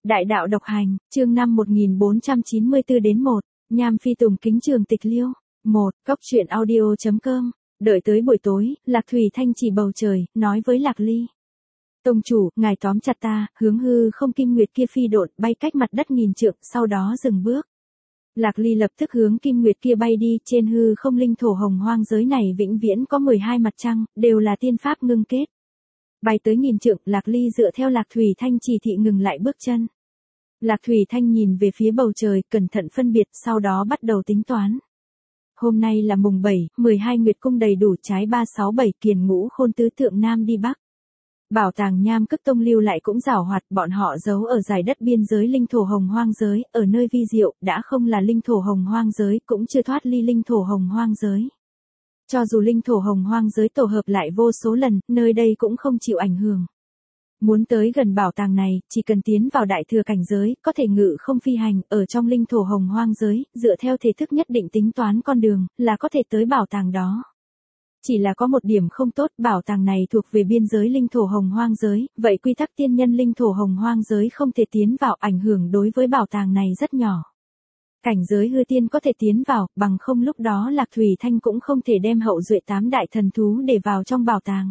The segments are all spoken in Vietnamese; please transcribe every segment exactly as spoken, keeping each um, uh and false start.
Đại đạo độc hành, chương năm một nghìn bốn trăm chín mươi tư đến một, Nham Phi Tùng kính trường tịch liêu. một. Cóc truyện audio chấm com. Đợi tới buổi tối, Lạc Thủy Thanh chỉ bầu trời, nói với Lạc Ly. Tông chủ, ngài tóm chặt ta, hướng hư không kim nguyệt kia phi độn, bay cách mặt đất nghìn trượng, sau đó dừng bước. Lạc Ly lập tức hướng kim nguyệt kia bay đi, trên hư không linh thổ hồng hoang giới này vĩnh viễn có mười hai mặt trăng, đều là tiên pháp ngưng kết. Bay tới nghìn trượng, Lạc Ly dựa theo Lạc Thủy Thanh chỉ thị ngừng lại bước chân. Lạc Thủy Thanh nhìn về phía bầu trời, cẩn thận phân biệt, sau đó bắt đầu tính toán. Hôm nay là mùng bảy, mười hai nguyệt cung đầy đủ, trái ba sáu bảy, kiền ngũ khôn tứ thượng nam đi bắc. Bảo tàng Nham Cức Tông lưu lại cũng giảo hoạt, bọn họ giấu ở dải đất biên giới linh thổ hồng hoang giới, ở nơi vi diệu, đã không là linh thổ hồng hoang giới, cũng chưa thoát ly linh thổ hồng hoang giới. Cho dù linh thổ hồng hoang giới tổ hợp lại vô số lần, nơi đây cũng không chịu ảnh hưởng. Muốn tới gần bảo tàng này, chỉ cần tiến vào đại thừa cảnh giới, có thể ngự không phi hành, ở trong linh thổ hồng hoang giới, dựa theo thể thức nhất định tính toán con đường, là có thể tới bảo tàng đó. Chỉ là có một điểm không tốt, bảo tàng này thuộc về biên giới linh thổ hồng hoang giới, vậy quy tắc tiên nhân linh thổ hồng hoang giới không thể tiến vào, ảnh hưởng đối với bảo tàng này rất nhỏ. Cảnh giới hư tiên có thể tiến vào, bằng không lúc đó Lạc Thủy Thanh cũng không thể đem hậu duệ tám đại thần thú để vào trong bảo tàng.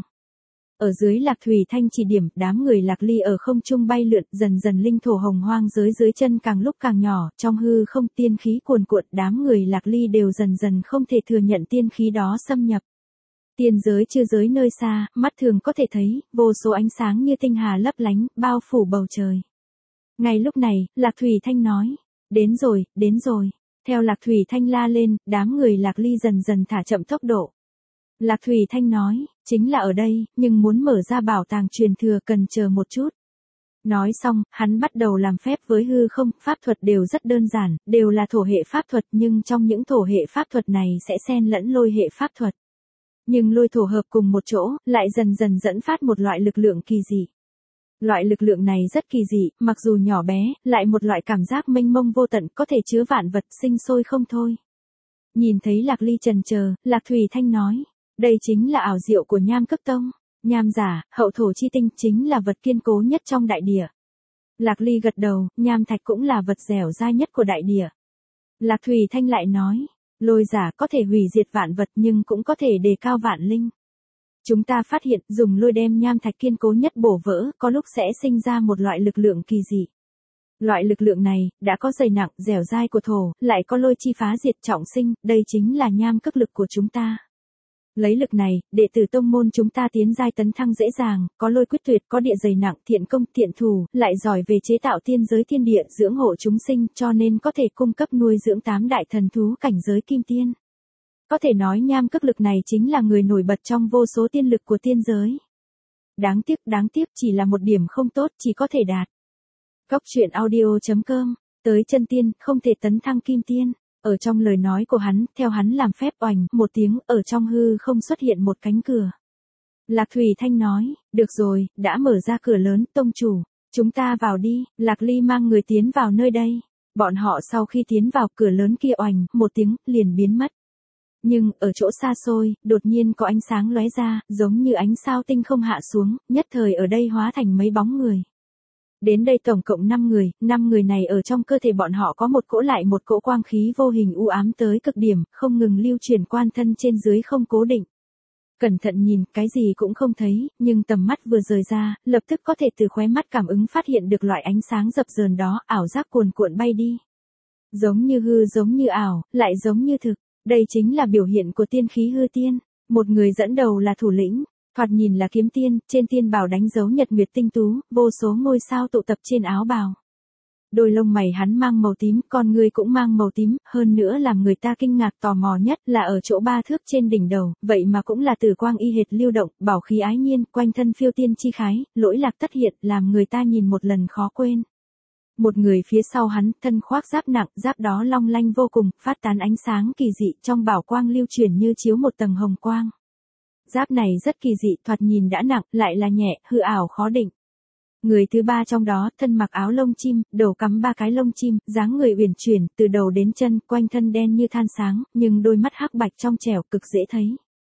Ở dưới Lạc Thủy Thanh chỉ điểm, đám người Lạc Ly ở không trung bay lượn, dần dần linh thổ hồng hoang giới dưới chân càng lúc càng nhỏ, trong hư không tiên khí cuồn cuộn, đám người Lạc Ly đều dần dần không thể thừa nhận tiên khí đó xâm nhập. Tiên giới chư giới nơi xa, mắt thường có thể thấy, vô số ánh sáng như tinh hà lấp lánh, bao phủ bầu trời. Ngay lúc này, Lạc Thủy Thanh nói, đến rồi, đến rồi. Theo Lạc Thủy Thanh la lên, đám người Lạc Ly dần dần thả chậm tốc độ. Lạc Thủy Thanh nói, chính là ở đây, nhưng muốn mở ra bảo tàng truyền thừa cần chờ một chút. Nói xong, hắn bắt đầu làm phép với hư không, pháp thuật đều rất đơn giản, đều là thổ hệ pháp thuật, nhưng trong những thổ hệ pháp thuật này sẽ xen lẫn lôi hệ pháp thuật. Nhưng lôi thổ hợp cùng một chỗ, lại dần dần dẫn phát một loại lực lượng kỳ dị. Loại lực lượng này rất kỳ dị, mặc dù nhỏ bé, lại một loại cảm giác mênh mông vô tận, có thể chứa vạn vật, sinh sôi không thôi. Nhìn thấy Lạc Ly chần chờ, Lạc Thủy Thanh nói, đây chính là ảo diệu của Nham Cức Tông. Nham giả, hậu thổ chi tinh chính là vật kiên cố nhất trong đại địa. Lạc Ly gật đầu, nham thạch cũng là vật dẻo dai nhất của đại địa. Lạc Thủy Thanh lại nói, lôi giả có thể hủy diệt vạn vật nhưng cũng có thể đề cao vạn linh. Chúng ta phát hiện, dùng lôi đem nham thạch kiên cố nhất bổ vỡ, có lúc sẽ sinh ra một loại lực lượng kỳ dị. Loại lực lượng này, đã có dày nặng, dẻo dai của thổ, lại có lôi chi phá diệt trọng sinh, đây chính là nham cức lực của chúng ta. Lấy lực này, đệ tử tông môn chúng ta tiến giai tấn thăng dễ dàng, có lôi quyết tuyệt, có địa dày nặng, thiện công, thiện thù, lại giỏi về chế tạo tiên giới thiên địa, dưỡng hộ chúng sinh, cho nên có thể cung cấp nuôi dưỡng tám đại thần thú cảnh giới kim tiên. Có thể nói nham cức lực này chính là người nổi bật trong vô số tiên lực của tiên giới. Đáng tiếc, đáng tiếc chỉ là một điểm không tốt, chỉ có thể đạt. Cóc truyện audio chấm com, tới chân tiên, không thể tấn thăng kim tiên. Ở trong lời nói của hắn, theo hắn làm phép oành, một tiếng, ở trong hư không xuất hiện một cánh cửa. Lạc Thủy Thanh nói, được rồi, đã mở ra cửa lớn, tông chủ, chúng ta vào đi. Lạc Ly mang người tiến vào nơi đây. Bọn họ sau khi tiến vào cửa lớn kia oành, một tiếng, liền biến mất. Nhưng, ở chỗ xa xôi, đột nhiên có ánh sáng lóe ra, giống như ánh sao tinh không hạ xuống, nhất thời ở đây hóa thành mấy bóng người. Đến đây tổng cộng năm người, năm người này ở trong cơ thể bọn họ có một cỗ lại một cỗ quang khí vô hình u ám tới cực điểm, không ngừng lưu chuyển quan thân trên dưới không cố định. Cẩn thận nhìn, cái gì cũng không thấy, nhưng tầm mắt vừa rời ra, lập tức có thể từ khóe mắt cảm ứng phát hiện được loại ánh sáng dập dờn đó, ảo giác cuồn cuộn bay đi. Giống như hư giống như ảo, lại giống như thực, đây chính là biểu hiện của tiên khí hư tiên. Một người dẫn đầu là thủ lĩnh. Thoạt nhìn là kiếm tiên, trên tiên bào đánh dấu nhật nguyệt tinh tú, vô số ngôi sao tụ tập trên áo bào. Đôi lông mày hắn mang màu tím, con người cũng mang màu tím, hơn nữa làm người ta kinh ngạc tò mò nhất là ở chỗ ba thước trên đỉnh đầu, vậy mà cũng là tử quang y hệt lưu động, bảo khí ái nhiên, quanh thân phiêu tiên chi khái, lỗi lạc tất hiện, làm người ta nhìn một lần khó quên. Một người phía sau hắn, thân khoác giáp nặng, giáp đó long lanh vô cùng, phát tán ánh sáng kỳ dị, trong bảo quang lưu chuyển như chiếu một tầng hồng quang. Giáp này rất kỳ dị, thoạt nhìn đã nặng, lại là nhẹ, hư ảo khó định. Người thứ ba trong đó, thân mặc áo lông chim, đầu cắm ba cái lông chim, dáng người uyển chuyển, từ đầu đến chân, quanh thân đen như than sáng, nhưng đôi mắt hắc bạch trong trẻo, cực dễ thấy.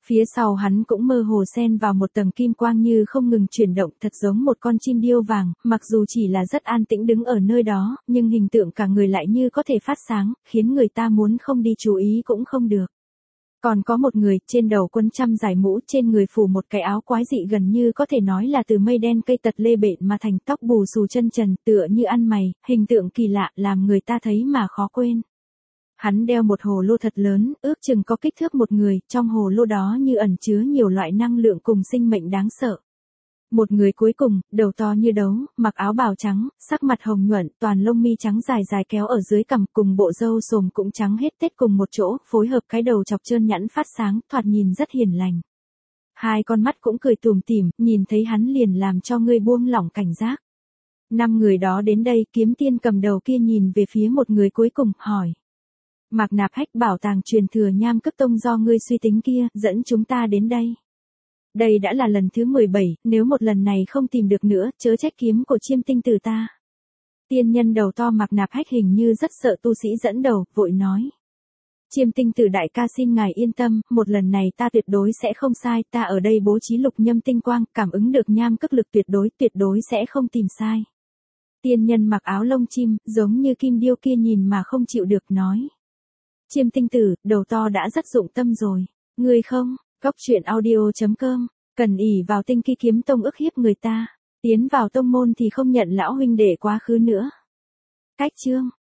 Phía sau hắn cũng mơ hồ xen vào một tầng kim quang như không ngừng chuyển động, thật giống một con chim điêu vàng, mặc dù chỉ là rất an tĩnh đứng ở nơi đó, nhưng hình tượng cả người lại như có thể phát sáng, khiến người ta muốn không đi chú ý cũng không được. Còn có một người, trên đầu quấn trăm dải mũ, trên người phủ một cái áo quái dị gần như có thể nói là từ mây đen cây tật lê bện mà thành, tóc bù xù chân trần, tựa như ăn mày, hình tượng kỳ lạ, làm người ta thấy mà khó quên. Hắn đeo một hồ lô thật lớn, ước chừng có kích thước một người, trong hồ lô đó như ẩn chứa nhiều loại năng lượng cùng sinh mệnh đáng sợ. Một người cuối cùng, đầu to như đấu, mặc áo bào trắng, sắc mặt hồng nhuận, toàn lông mi trắng dài dài kéo ở dưới cằm, cùng bộ râu xồm cũng trắng hết tết cùng một chỗ, phối hợp cái đầu chọc trơn nhẵn phát sáng, thoạt nhìn rất hiền lành. Hai con mắt cũng cười tủm tỉm, nhìn thấy hắn liền làm cho ngươi buông lỏng cảnh giác. Năm người đó đến đây, kiếm tiên cầm đầu kia nhìn về phía một người cuối cùng, hỏi. Mạc Nạp Hách, bảo tàng truyền thừa Nham Cức Tông do ngươi suy tính kia, dẫn chúng ta đến đây. Đây đã là lần thứ mười bảy, nếu một lần này không tìm được nữa, chớ trách kiếm của Chiêm Tinh Tử ta. Tiên nhân đầu to Mạc Nạp Hách hình như rất sợ tu sĩ dẫn đầu, vội nói. Chiêm Tinh Tử đại ca xin ngài yên tâm, một lần này ta tuyệt đối sẽ không sai, ta ở đây bố trí lục nhâm tinh quang, cảm ứng được nham cức lực tuyệt đối, tuyệt đối sẽ không tìm sai. Tiên nhân mặc áo lông chim, giống như kim điêu kia nhìn mà không chịu được nói. Chiêm Tinh Tử, đầu to đã rất dụng tâm rồi. Ngươi không, Cóc truyện audio chấm com, cần ỷ vào Tinh Kỳ Kiếm Tông ức hiếp người ta, tiến vào tông môn thì không nhận lão huynh đệ quá khứ nữa. Cách chương